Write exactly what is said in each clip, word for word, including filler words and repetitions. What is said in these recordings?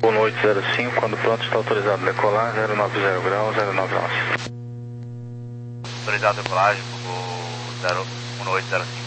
um oito zero cinco, quando pronto está autorizado a decolar, zero nove zero grau, zero nove nove. Autorizado a decolagem, um oito zero cinco.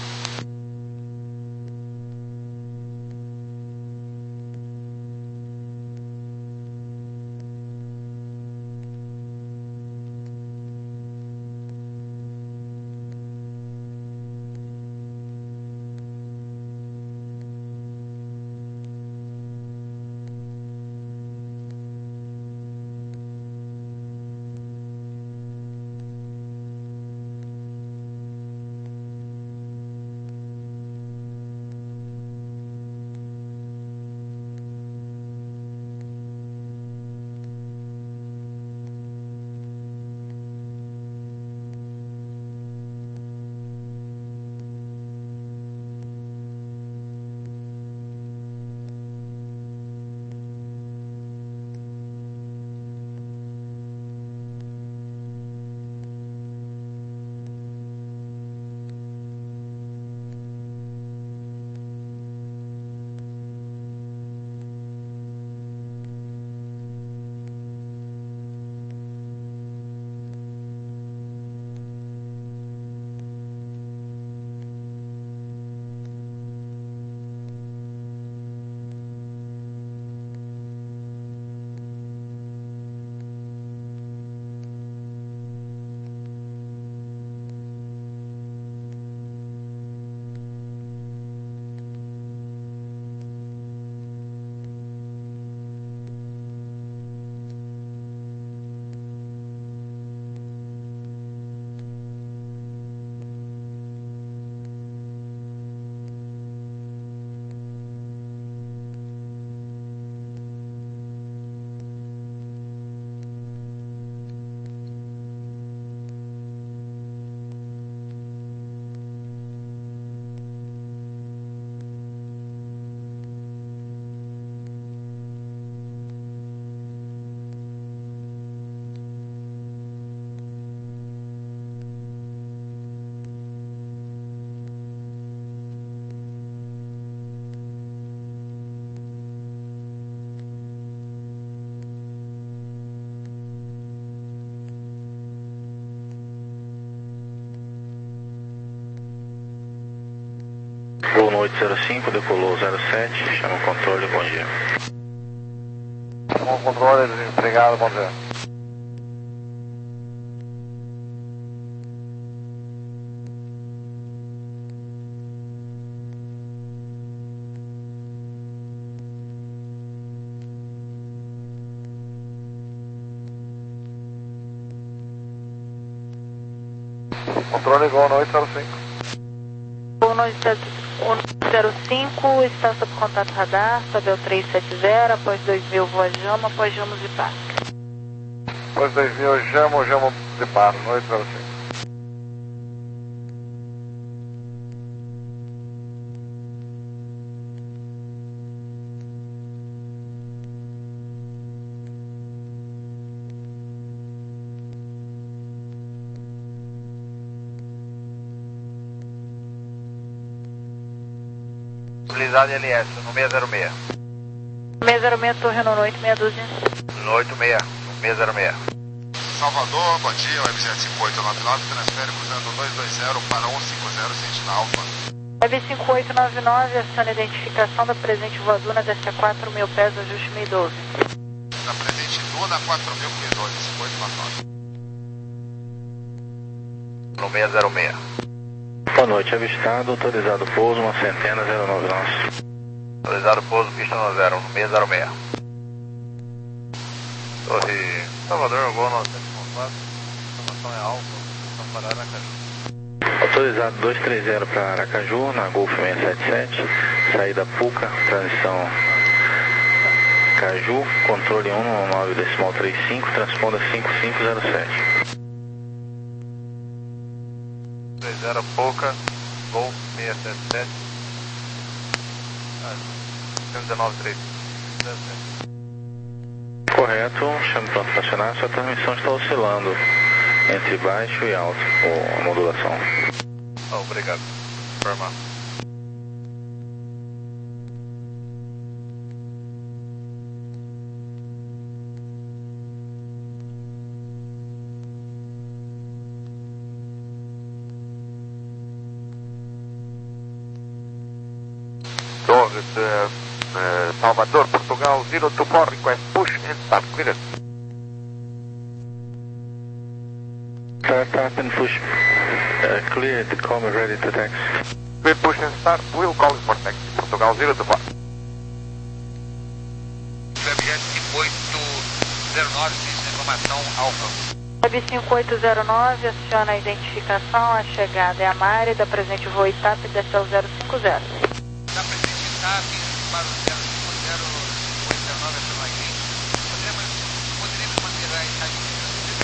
um oito zero cinco, decolou zero sete, chama o controle, bom dia. Bom controle, desempregado, bom dia. Controle igual no oito zero cinco. um zero cinco, está sob contato radar, Sabel três sete zero, após dois mil, voa Jama, após Jamos de Parque. Após dois mil, Jamo, Jamo de Parque, no oito zero cinco. Utilizado L S no seis zero seis. seis zero seis, Torre no oito meia dúzia. No oito seis, no seis zero seis. Salvador, bom dia, Web zero cinco oito nove nove, transfere cruzando dois dois zero para um cinco zero, Sentinel Alfa. Web cinco oito nove nove, aciona a identificação da presente voadora D S A quatro mil pés, ajuste mil e doze. Da presente Duna quatro mil mil e doze, cinco oito nove nove. No seis zero seis. Boa noite, avistado, autorizado pouso, uma centena, zero nove nove. Autorizado pouso, pista no zero, no seis zero seis. Torre Salvador, Gol novecentos e quatro, informação é alfa, informação para Aracaju. Autorizado dois três zero para Aracaju, na Golf seis sete sete, saída Puca, transição Caju, controle um nove decimal trinta e cinco, transponda cinco cinco zero sete. três zero Puca, Golf seis sete sete, cento e dezenove três zero sete. Correto, chame para estacionar, sua transmissão está oscilando entre baixo e alto, ou a modulação. Oh, obrigado. Formal. Salvador, Portugal, zero two four, request push and start clearance. Start, start and push. Uh, cleared, call me ready to taxi. Clear push and start, we'll call you for taxi. Portugal, zero two four. Web cinco oito zero nove, ciência de informação, Alfa. Web cinco oito zero nove, aciona a identificação, a chegada é a Mari, da presente voo ITAP, desce ao zero cinco zero. Da presente ITAP para o zero cinco zero, cinco oito zero nove, aciona a gente. Poderemos, poderemos manter a escadinha?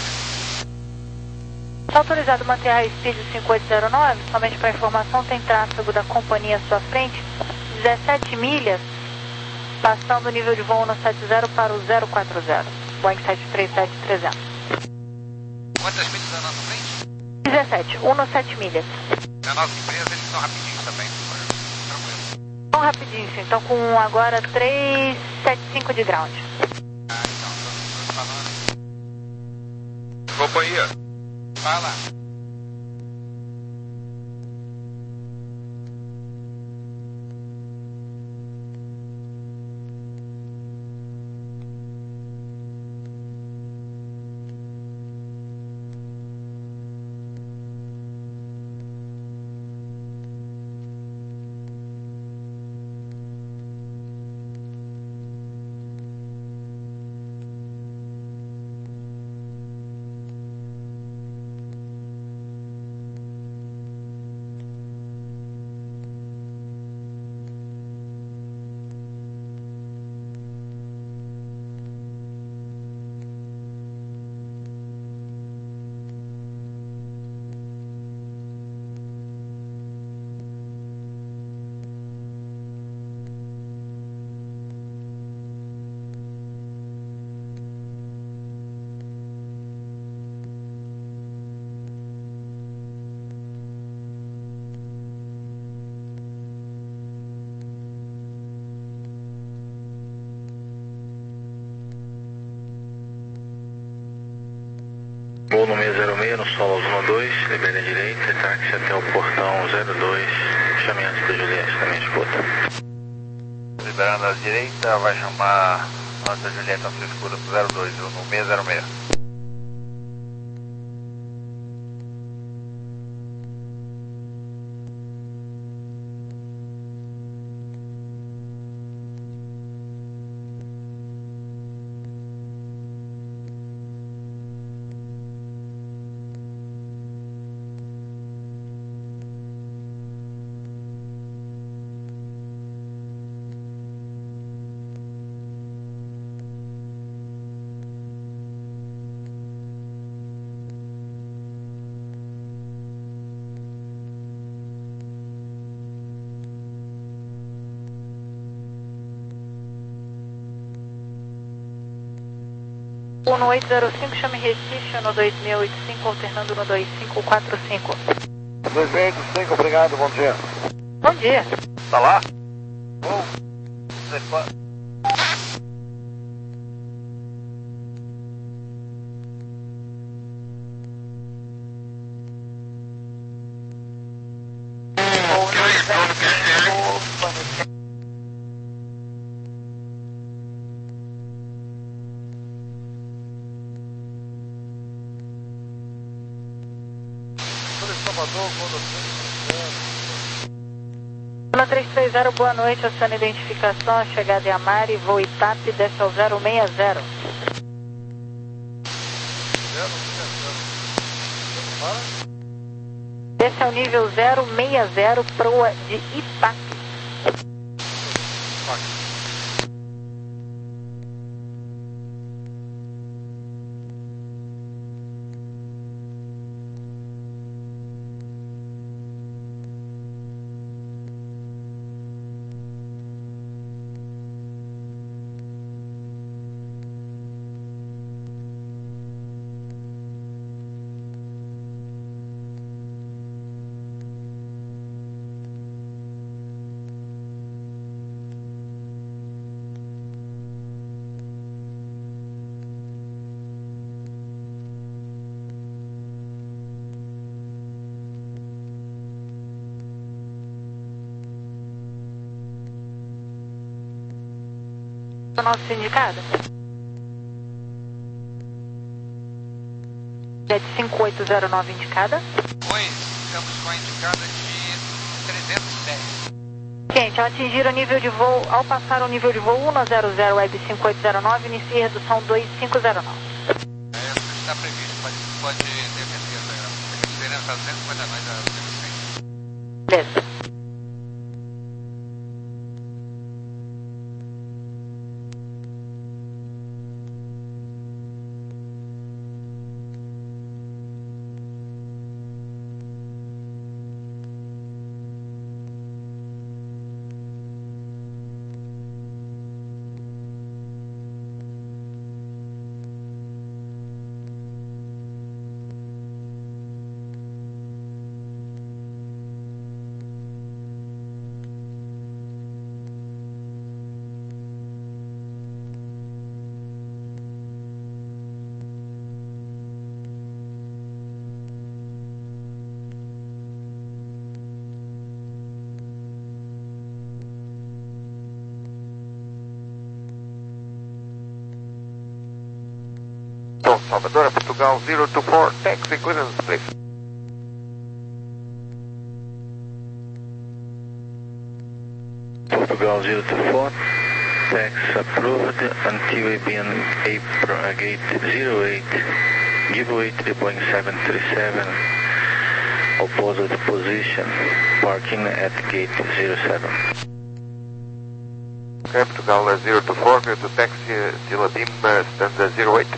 Está autorizado manter a Speed cinco oito zero nove, somente para informação, tem tráfego da companhia à sua frente, dezessete milhas, passando o nível de voo no sete zero para o zero quatro zero, Boeing sete três sete trezentos. Quantas milhas da nossa frente? dezessete, um no sete milhas. Na nossa empresa eles são rapidinhos também, tranquilo. Então rapidinho, então com agora trezentos e setenta e cinco de ground. Ah, então, tô, tô falando. Companhia. Fala. Voo no seis zero seis, no solo um dois, libere a direita, táxi até o portão zero dois, chame antes da Juliette, da minha escuta. Liberando a direita, vai chamar antes da Juliette, a sua escuta pro zero dois, no seis zero seis. No oito zero cinco, chame Recife, no dois mil e oitenta e cinco, alternando no dois cinco quatro cinco. dois mil e oitenta e cinco, obrigado, bom dia. Bom dia. Tá lá? Vou. Você pode... Salvador, Zona trezentos e trinta, boa noite, aciona a identificação, a chegada é a Mari, voo ITAP, desce ao zero seis zero. Desce ao nível zero seis zero, proa de ITAP. A nossa indicada? É de cinco oito zero nove indicada. Oi, estamos com a indicada de trezentos e dez. Gente, ao atingir o nível de voo, ao passar o nível de voo um zero zero Web cinco oito zero nove, inicie redução dois cinco zero nove. É, está previsto, pode, pode ter certeza. A diferença está duzentos e cinquenta nós a cem. Beleza. Tom Salvador, Portugal zero two four, taxi clearance, please. Portugal zero two four, tax approved until we be on April, uh, gate zero eight, give way to the Boeing seven thirty-seven, opposite position, parking at gate zero seven. Okay, Portugal uh, zero two four, go to taxi, uh, Tiladim, uh, stand uh, zero eight.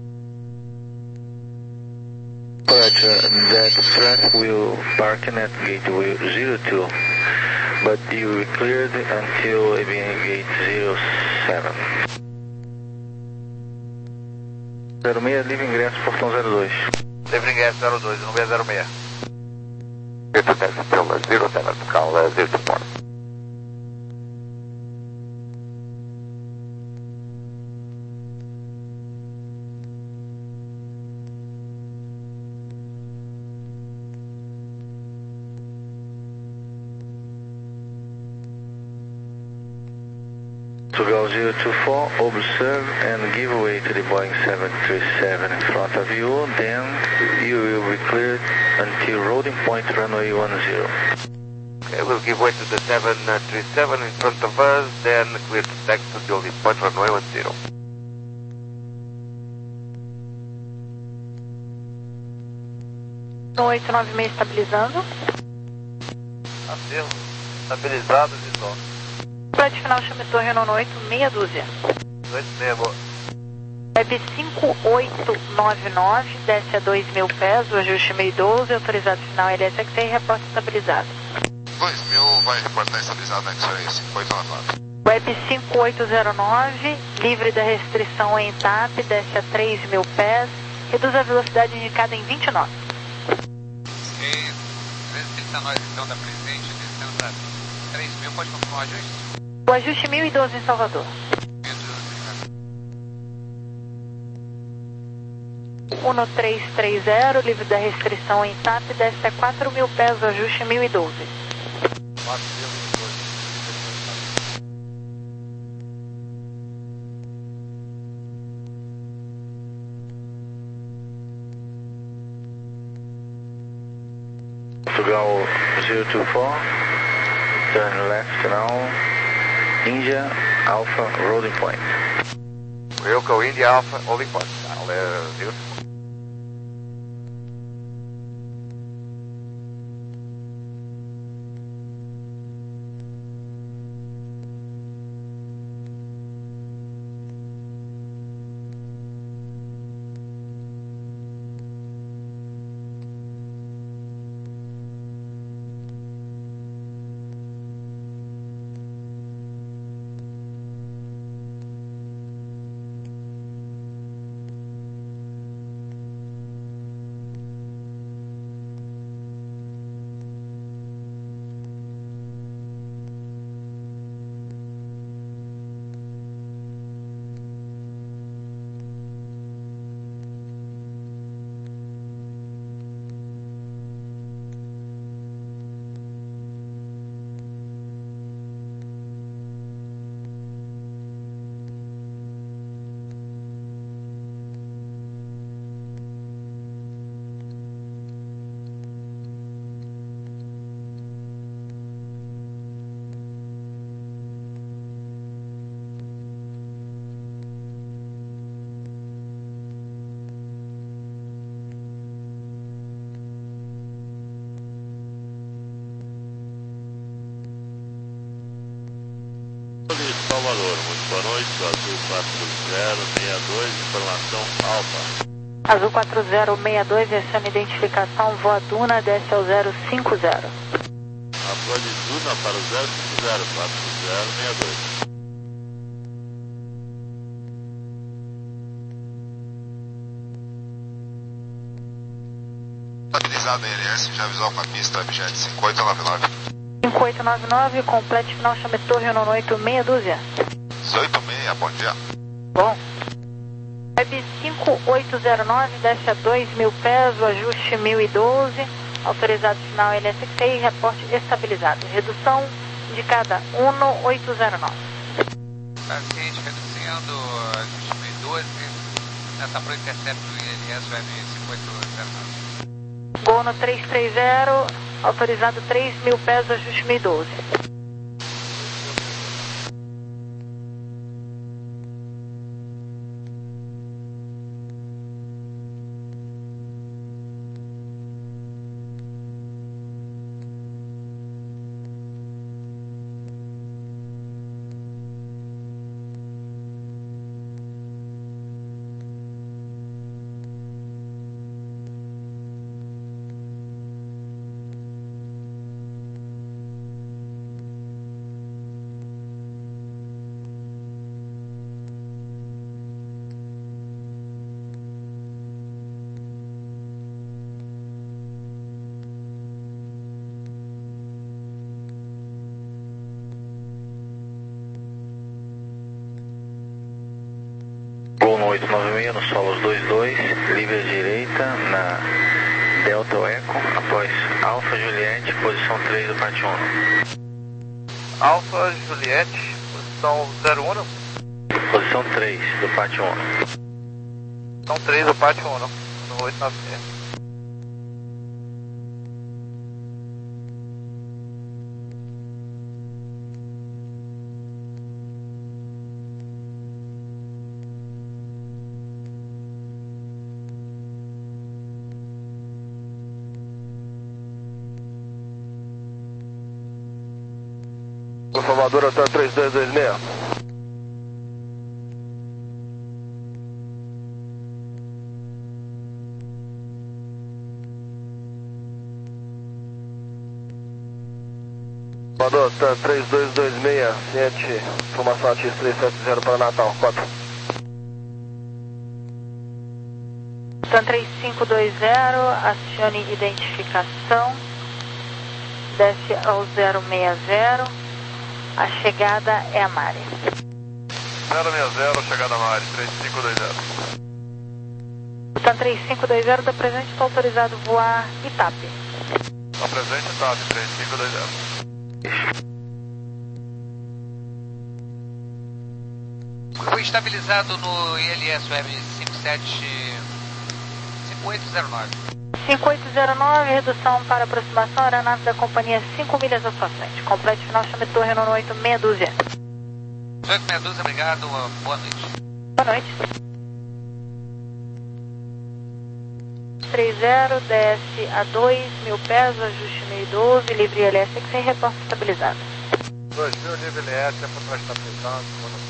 Roger, that traffic will parking at gateway zero two, but you will be cleared until being gate zero seven. zero six, livre ingresso, portão zero dois. Livre ingresso zero dois, não é zero seis. Go to taxi, Tiladim, zero seven, Portugal uh, zero two four. Portugal zero two four, observe and give way to the Boeing seven thirty-seven in front of you, then you will be cleared until loading point runway one zero. Okay, we'll give way to the seven thirty-seven in front of us, then clear to taxi to the loading point runway one zero. oito nove seis estabilizando. Acervo, estabilizado de som. Pode final chame torre Renault oito, meia dúzia. Dois meia, boa. Web cinco oito nove nove, desce a dois mil pés, o ajuste meio doze, autorizado final L S X A e reporte estabilizado. dois mil vai reportar estabilizado na X-Ray cinco oito nove nove. Web cinco oito zero nove, livre da restrição em T A P, desce a três mil pés, reduz a velocidade indicada em vinte knots. Ok, trezentos e trinta nós então da presente, descendo para três mil, pode confirmar o ajuste? O ajuste mil e doze em Salvador. um três três zero, livre da restrição em T A P, desce a quatro mil pés, o ajuste mil e doze. quatro mil e doze. Portugal zero two four, turn left now, India Alpha loading point. Ryoko India Alpha, holding point. I'll uh, zero two four. Goro, muito boa noite, Azul quatro zero seis dois, informação Alfa. Azul quatro zero seis dois, essa é a minha identificação, voa Duna, desce ao zero cinco zero. Apoio de Duna para o zero cinco zero, quatro zero seis dois. Estabilizado em L S, já visual com a pista Abjet cinco oito nove nove. cinco oito nove nove, complete final, chame Torre no oito meia dúzia. dezoito seis, bom dia. Bom. Web cinco oito zero nove, desce a dois mil pés, o ajuste mil e doze, autorizado final L S X I, reporte estabilizado. Redução indicada um oito zero nove. Paciente reduzindo, ajuste mil e doze, nessa pro intercept do I L S Web cinco oito zero nove. Gol no três três zero, autorizado três mil pés, ajuste mil e doze. oito nove seis, no solos dois dois, livre à direita, na Delta Eco, após Alfa Juliette, posição três do Pátio um. Alfa Juliette, posição zero um. Posição três do Pátio um. Posição três do Pátio um, no oito nove seis. Salvador até três dois dois seis. Salvador até três dois dois seis, ciente, informação A T X três sete zero para Natal, quatro. Tan três cinco dois zero, acione identificação, desce ao zero seis zero. A chegada é a Mari. zero seis zero, chegada a Mari, três cinco dois zero. Tan três cinco dois zero, da presente está autorizado voar Itape. Está presente, Itape, três cinco dois zero. Foi estabilizado no I L S Web cinco sete cinco oito zero nove. cinco oito zero nove, redução para aproximação, aeronave da companhia cinco milhas à sua frente. Complete final, chame Torre no oito meia dúzia. oito meia dúzia, obrigado, boa noite. Boa noite. três zero, desce a dois mil pés, ajuste mil e doze, livre I L S X I, reporte estabilizado. dois mil, livre I L S, é para estabilizado, boa noite.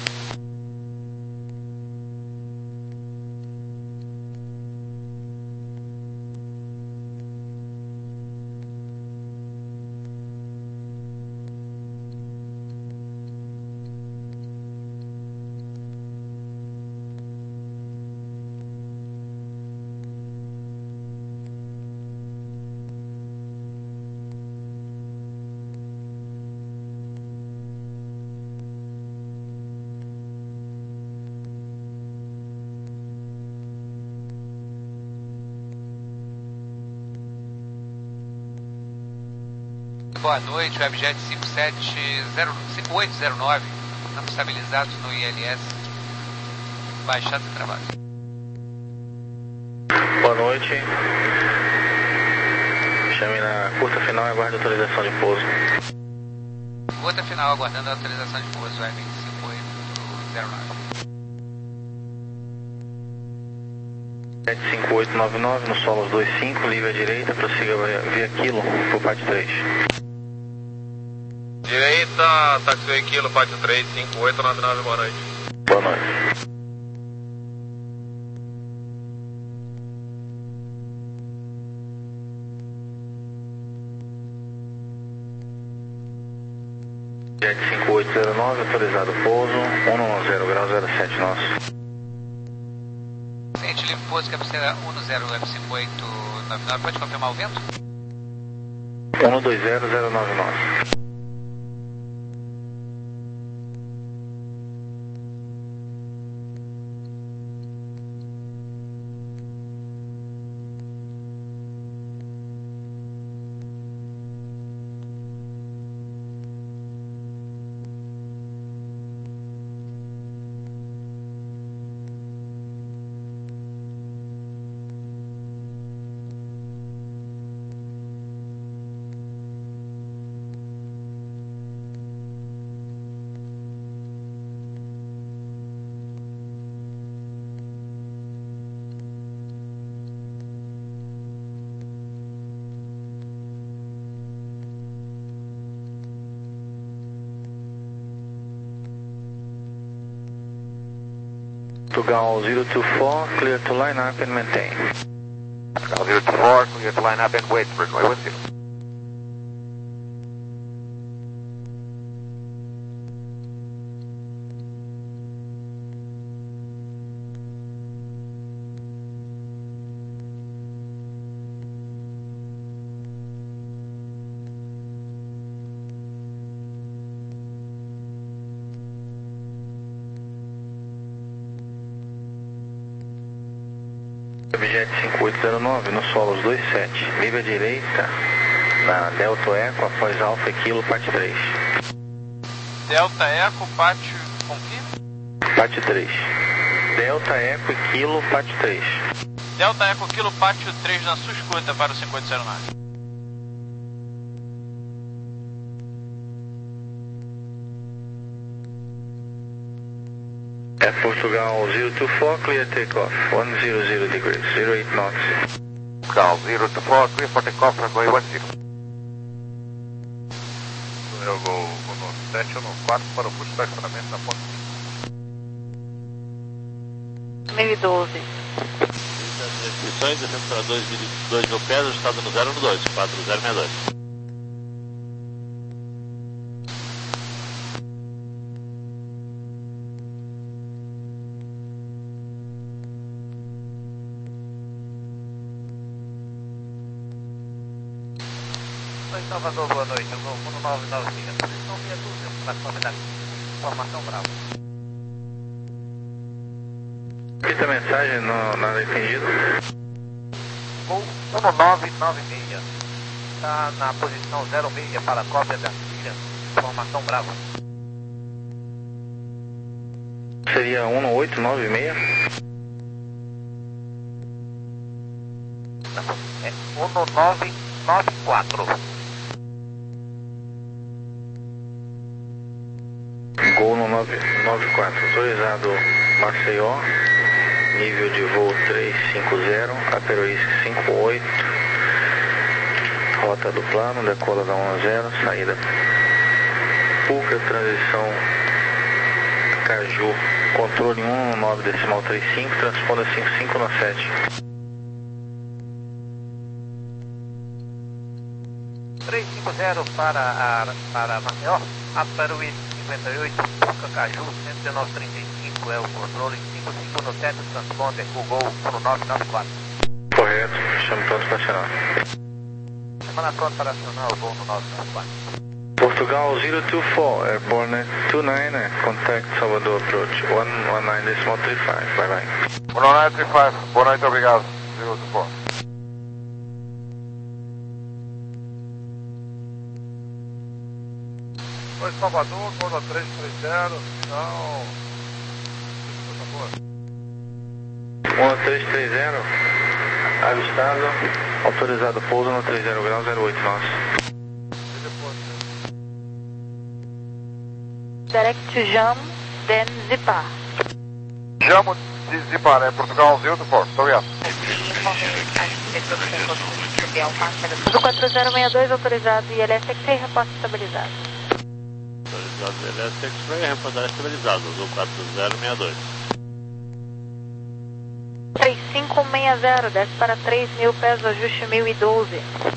Boa noite, Webjet cinco sete zero cinco oito zero nove, estamos estabilizados no I L S, baixado de trabalho. Boa noite, chame na curta final e aguarde autorização de pouso. Curta final, aguardando a autorização de pouso, Web cinco oito zero nove. cinco oito nove nove, no solos dois cinco, livre à direita, prossiga via Kilo, por parte três. Direita, taxiway Kilo, pátio três, cinco oito nove nove, boa noite. Boa noite. Jet cinco oito zero nove, autorizado pouso, um nove zero grau zero sete nosso. Cliente livre pouso, cabeceira um zero F cinco oito nove nove, pode confirmar o vento? um dois zero zero nove nosso. Portugal zero two four, clear to line up and maintain. Portugal zero two four, clear to line up and wait for runway one zero. Jet cinco oito zero nove, no solos dois sete, livre à direita, na Delta Eco, após Alfa e Kilo, parte três. Delta Eco, pátio com que? Parte três. Delta Eco e Kilo, parte três. Delta Eco, Kilo, pátio três na sua escuta para o cinco oito zero nove. É Portugal zero two four, clear takeoff, one hundred degrees, zero eight knots. Portugal zero two four, clear for takeoff, runway one zero. Eu vou no sete ou no quatro para o curso de estacionamento na ponta. mil e doze. Descrições, descendo para dois mil pés, ajustado no zero um dois, quatro zero seis dois. Oi, Salvador, boa noite. Eu vou no nove nove seis. Posição meia dúzia para a comunidade. Informação Bravo. Repita a mensagem, não, nada entendido. Voo um nove nove seis. Está na posição zero seis para a cópia da ilha. Informação Bravo. Seria um oito nove seis? Não, é um nove nove quatro. Gol no nove nove quatro, autorizado Maceió, nível de voo três cinco zero, Aperoísque cinco oito, rota do plano, decola da um zero, saída Puca, transição Caju, controle um nove decimal trinta e cinco, transponda cinco cinco no sete. três cinco zero para, a, para Maceió, Aperoísque cinquenta e oito, Puca Caju, cento e dezenove trinta e cinco é o controle, cinco cinco no sete, transponder o Gol um nove nove quatro. Correto, chamo pronto para acionar. Semana pronto para acionar o Gol um nove nove quatro. Portugal zero two four, airborne two nine, contact Salvador approach, one one nine decimal three five, bye bye. one nine three five, boa noite, obrigado. zero two four. Oi, Salvador, Gol três três zero, final. um três três zero, avistado, autorizado pouso no trinta grau zero oito nosso. Direct to Jam, then Zipar. Jamo de Zipar, é Portugal zero two four, muito obrigado. quatro zero seis dois autorizado e L S X reporte estabilizado. autorizado do L S X-Ray, reportagem estabilizado, Azul quatro zero seis dois. três cinco seis zero, desce para três mil pés, ajuste mil e doze.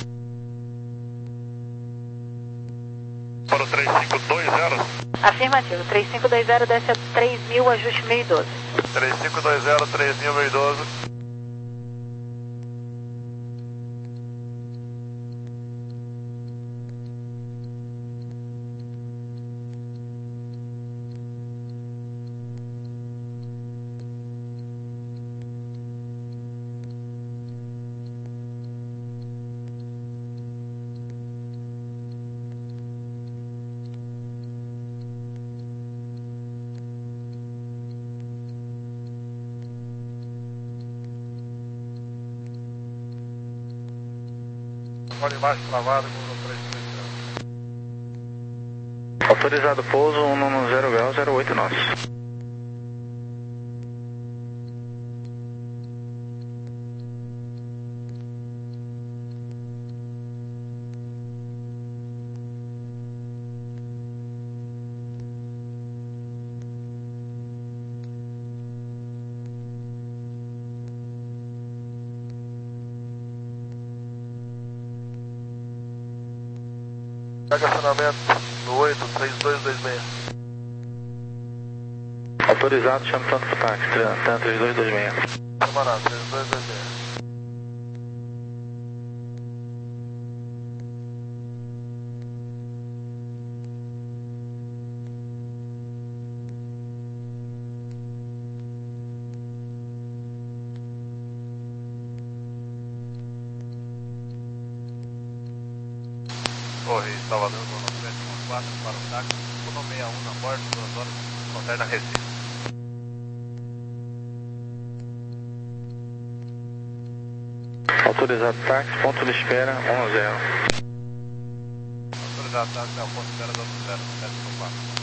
Para o três cinco dois zero. Afirmativo, três cinco dois zero, desce a três mil, ajuste mil e doze. três cinco dois zero, três mil, mil e doze. Olha embaixo travado com o três três zero. Autorizado pouso um no zero grau, zero oito nós. Pega acionamento no oito três dois dois seis. Autorizado, chama tanto pro táxi, tanto três dois dois seis. Camarada, três dois dois seis. Torre Salvador, Zona sete um quatro para o táxi, um sessenta e um na bordo, duas horas, Conterna Recife. Autorizado táxi, ponto de espera um zero. Autorizado táxi, ao ponto de espera do zero sete um quatro.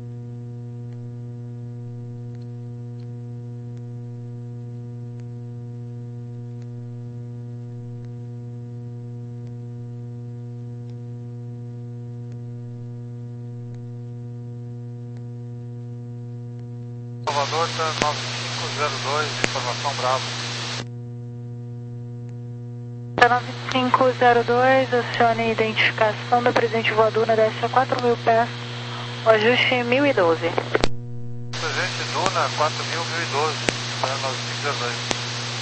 Salvador, nove cinco zero dois, informação Bravo. nove cinco zero dois, acione a identificação da presente voadora, desce a quatro mil pés, o ajuste mil e doze. Presente Duna, quatro mil, mil e doze, nove cinco zero dois.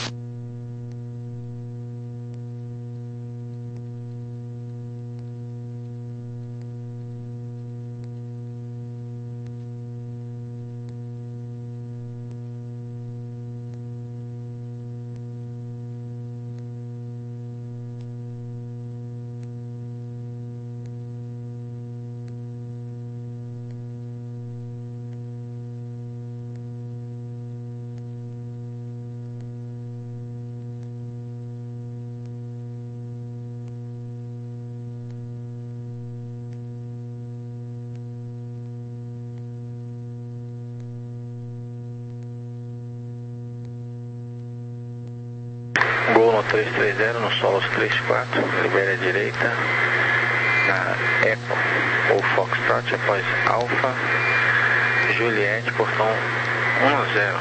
Gol no três três zero, no Solos três quatro, libere a direita, na Eco ou Foxtrot, após Alfa, Juliette, portão um zero.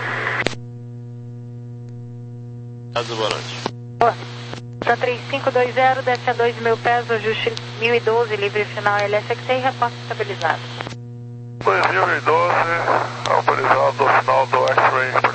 Azul, boa noite. Tá três cinco dois zero, desce a dois mil pés, ajuste mil e doze, livre final L S X e reporte estabilizado. dois mil e doze, autorizado do final do X-Ray.